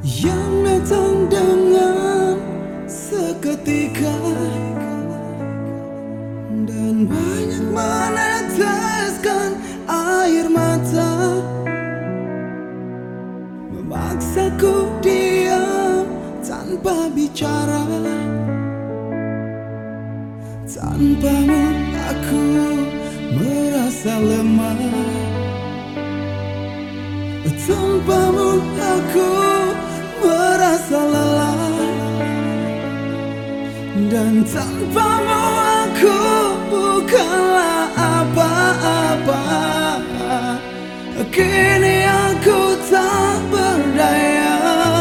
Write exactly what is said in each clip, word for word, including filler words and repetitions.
yang datang dengan seketika dan banyak meneteskan air mata, memaksaku diam tanpa bicara. Tanpamu aku merasa lemah, tanpamu aku merasa lelah, dan tanpamu aku bukanlah apa-apa. Kini aku tak berdaya.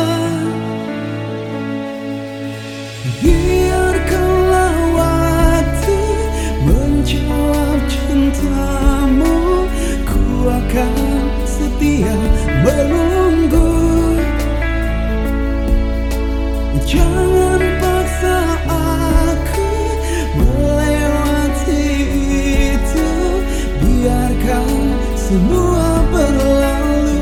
Biarkanlah waktu menjawab cintamu, ku akan setia menunggu. Jangan paksa aku melewati itu, biarkan semua berlalu.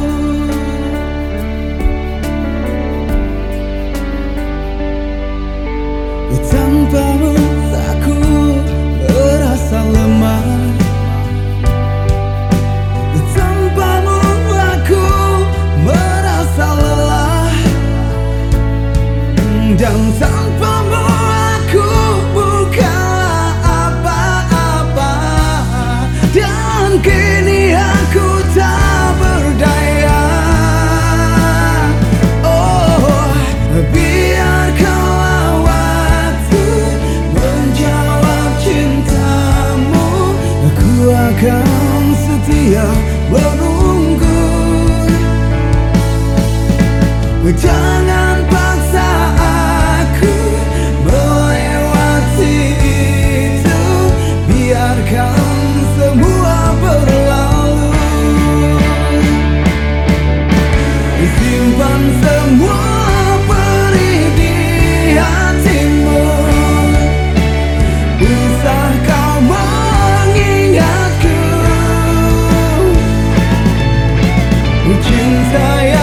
Tanpamu aku merasa lemah, tanpamu aku merasa lelah, dan tanpamu aku bukanlah apa-apa. Dan kini aku tak berdaya. Oh, biarkanlah waktu menjawab cintamu, aku akan setia menunggu. Jangan paksa aku melewati itu, biarkan semua berlalu. Simpan semua perih di hatimu, usah kau mengingatku. Cinta yang